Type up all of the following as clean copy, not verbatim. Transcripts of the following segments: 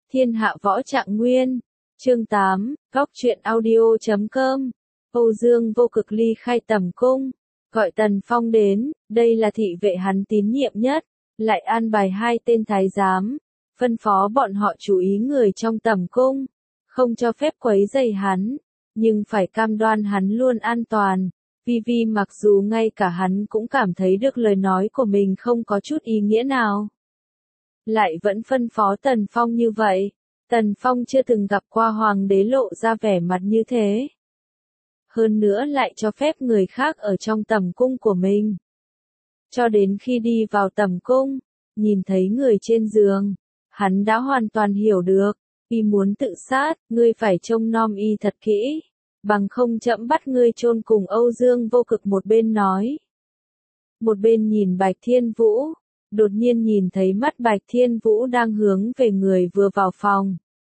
Thiên hạ võ trạng nguyên. Chương 8, Góc truyện audio.com. Âu Dương Vô Cực ly khai tầm cung, gọi Tần Phong đến, đây là thị vệ hắn tín nhiệm nhất, lại an bài hai tên thái giám, phân phó bọn họ chú ý người trong tầm cung, không cho phép quấy rầy hắn, nhưng phải cam đoan hắn luôn an toàn. Vi mặc dù ngay cả hắn cũng cảm thấy được lời nói của mình không có chút ý nghĩa nào, lại vẫn phân phó Tần Phong như vậy. Tần Phong chưa từng gặp qua hoàng đế lộ ra vẻ mặt như thế. Hơn nữa lại cho phép người khác ở trong tầm cung của mình. Cho đến khi đi vào tầm cung, nhìn thấy người trên giường, hắn đã hoàn toàn hiểu được, y muốn tự sát, ngươi phải trông nom y thật kỹ, bằng không trẫm bắt ngươi chôn cùng Âu Dương Vô Cực. Một bên nói, một bên nhìn Bạch Thiên Vũ. Đột nhiên nhìn thấy mắt Bạch Thiên Vũ đang hướng về người vừa vào phòng.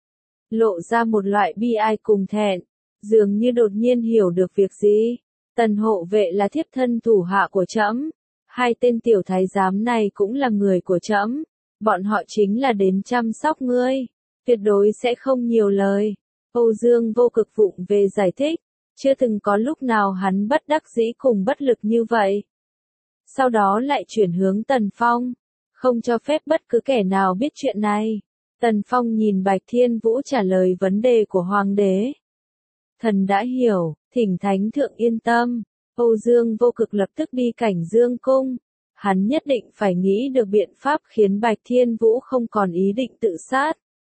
Lộ ra một loại bi ai cùng thẹn, dường như đột nhiên hiểu được việc gì. Tần hộ vệ là thiếp thân thủ hạ của trẫm, hai tên tiểu thái giám này cũng là người của trẫm, bọn họ chính là đến chăm sóc ngươi, tuyệt đối sẽ không nhiều lời. Âu Dương Vô Cực vụng về giải thích, chưa từng có lúc nào hắn bất đắc dĩ cùng bất lực như vậy. Sau đó lại chuyển hướng Tần Phong, không cho phép bất cứ kẻ nào biết chuyện này. Tần Phong nhìn Bạch Thiên Vũ trả lời vấn đề của hoàng đế. Thần đã hiểu, thỉnh thánh thượng yên tâm. Âu Dương Vô Cực lập tức đi Cảnh Dương cung. Hắn nhất định phải nghĩ được biện pháp khiến Bạch Thiên Vũ không còn ý định tự sát.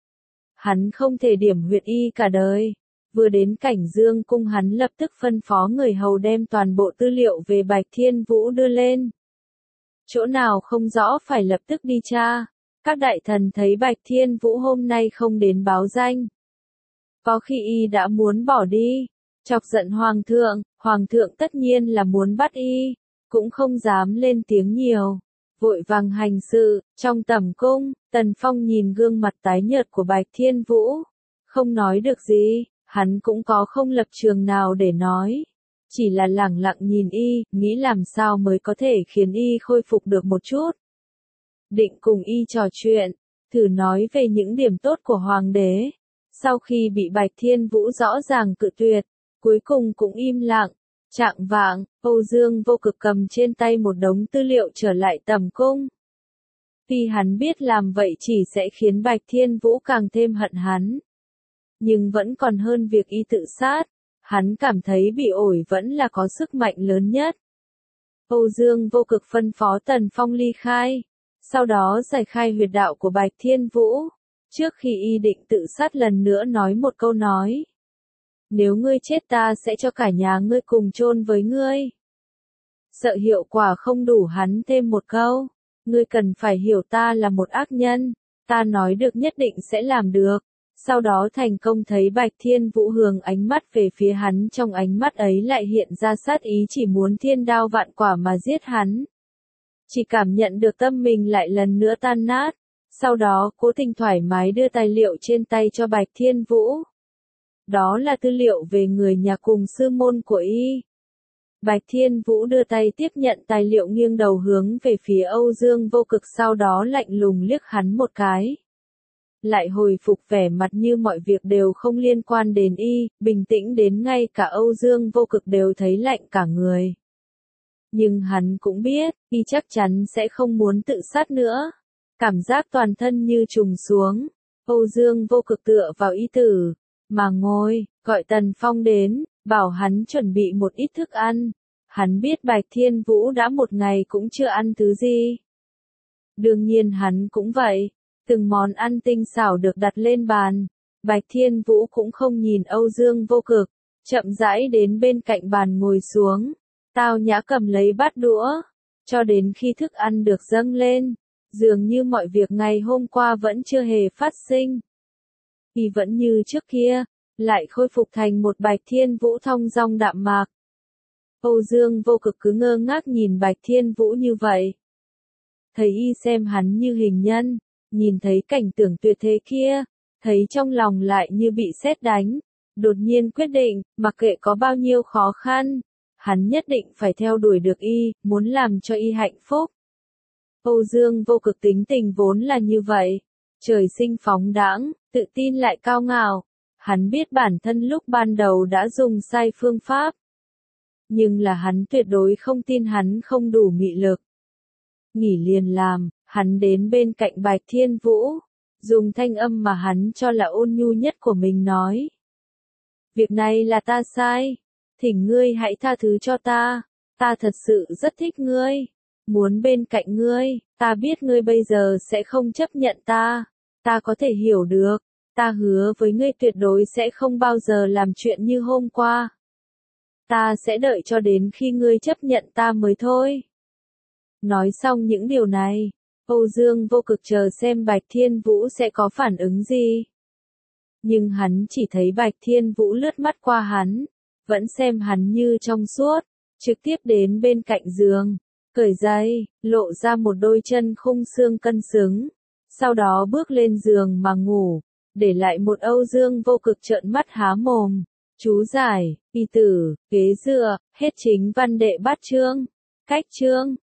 Hắn không thể điểm huyệt y cả đời. Vừa đến Cảnh Dương cung hắn lập tức phân phó người hầu đem toàn bộ tư liệu về Bạch Thiên Vũ đưa lên. Chỗ nào không rõ phải lập tức đi tra. Các đại thần thấy Bạch Thiên Vũ hôm nay không đến báo danh, có khi y đã muốn bỏ đi, chọc giận hoàng thượng tất nhiên là muốn bắt y, cũng không dám lên tiếng nhiều, vội vàng hành sự. Trong tẩm cung, Tần Phong nhìn gương mặt tái nhợt của Bạch Thiên Vũ, không nói được gì, hắn cũng có không lập trường nào để nói, chỉ là lẳng lặng nhìn y, nghĩ làm sao mới có thể khiến y khôi phục được một chút. Định cùng y trò chuyện, thử nói về những điểm tốt của hoàng đế. Sau khi bị Bạch Thiên Vũ rõ ràng cự tuyệt, cuối cùng cũng im lặng. Chạng vạng, Âu Dương Vô Cực cầm trên tay một đống tư liệu trở lại tầm cung. Vì hắn biết làm vậy chỉ sẽ khiến Bạch Thiên Vũ càng thêm hận hắn, nhưng vẫn còn hơn việc y tự sát. Hắn cảm thấy bị ổi vẫn là có sức mạnh lớn nhất. Âu Dương Vô Cực phân phó Tần Phong ly khai, sau đó giải khai huyệt đạo của Bạch Thiên Vũ. Trước khi y định tự sát lần nữa nói một câu nói. Nếu ngươi chết ta sẽ cho cả nhà ngươi cùng chôn với ngươi. Sợ hiệu quả không đủ hắn thêm một câu. Ngươi cần phải hiểu ta là một ác nhân. Ta nói được nhất định sẽ làm được. Sau đó thành công thấy Bạch Thiên Vũ hướng ánh mắt về phía hắn, trong ánh mắt ấy lại hiện ra sát ý chỉ muốn thiên đao vạn quả mà giết hắn. Chỉ cảm nhận được tâm mình lại lần nữa tan nát. Sau đó cố tình thoải mái đưa tài liệu trên tay cho Bạch Thiên Vũ. Đó là tư liệu về người nhà cùng sư môn của y. Bạch Thiên Vũ đưa tay tiếp nhận tài liệu, nghiêng đầu hướng về phía Âu Dương Vô Cực, sau đó lạnh lùng liếc hắn một cái. Lại hồi phục vẻ mặt như mọi việc đều không liên quan đến y, bình tĩnh đến ngay cả Âu Dương Vô Cực đều thấy lạnh cả người. Nhưng hắn cũng biết, y chắc chắn sẽ không muốn tự sát nữa. Cảm giác toàn thân như trùng xuống. Âu Dương Vô Cực tựa vào y tử, mà ngồi, gọi Tần Phong đến, bảo hắn chuẩn bị một ít thức ăn. Hắn biết Bạch Thiên Vũ đã một ngày cũng chưa ăn thứ gì. Đương nhiên hắn cũng vậy. Từng món ăn tinh xảo được đặt lên bàn. Bạch Thiên Vũ cũng không nhìn Âu Dương Vô Cực, chậm rãi đến bên cạnh bàn ngồi xuống. Tao nhã cầm lấy bát đũa, cho đến khi thức ăn được dâng lên, dường như mọi việc ngày hôm qua vẫn chưa hề phát sinh. Y vẫn như trước kia, lại khôi phục thành một Bạch Thiên Vũ thong dong đạm mạc. Âu Dương Vô Cực cứ ngơ ngác nhìn Bạch Thiên Vũ như vậy. Thấy y xem hắn như hình nhân, nhìn thấy cảnh tượng tuyệt thế kia, thấy trong lòng lại như bị sét đánh, đột nhiên quyết định, mặc kệ có bao nhiêu khó khăn, hắn nhất định phải theo đuổi được y, muốn làm cho y hạnh phúc. Âu Dương Vô Cực tính tình vốn là như vậy, Trời sinh phóng đãng, tự tin lại cao ngạo. Hắn biết bản thân lúc ban đầu đã dùng sai phương pháp. Nhưng là hắn tuyệt đối không tin hắn không đủ mị lực. Nghỉ liền làm, hắn đến bên cạnh Bạch Thiên Vũ, dùng thanh âm mà hắn cho là ôn nhu nhất của mình nói. Việc này là ta sai, thỉnh ngươi hãy tha thứ cho ta thật sự rất thích ngươi, muốn bên cạnh ngươi, ta biết ngươi bây giờ sẽ không chấp nhận ta có thể hiểu được, ta hứa với ngươi tuyệt đối sẽ không bao giờ làm chuyện như hôm qua. Ta sẽ đợi cho đến khi ngươi chấp nhận ta mới thôi. Nói xong những điều này, Âu Dương Vô Cực chờ xem Bạch Thiên Vũ sẽ có phản ứng gì. Nhưng hắn chỉ thấy Bạch Thiên Vũ lướt mắt qua hắn, vẫn xem hắn như trong suốt, trực tiếp đến bên cạnh giường, cởi giày, lộ ra một đôi chân khung xương cân xứng, sau đó bước lên giường mà ngủ, để lại một Âu Dương Vô Cực trợn mắt há mồm. Chú giải, y tử, ghế dựa, hết chính văn đệ bát chương. Cách chương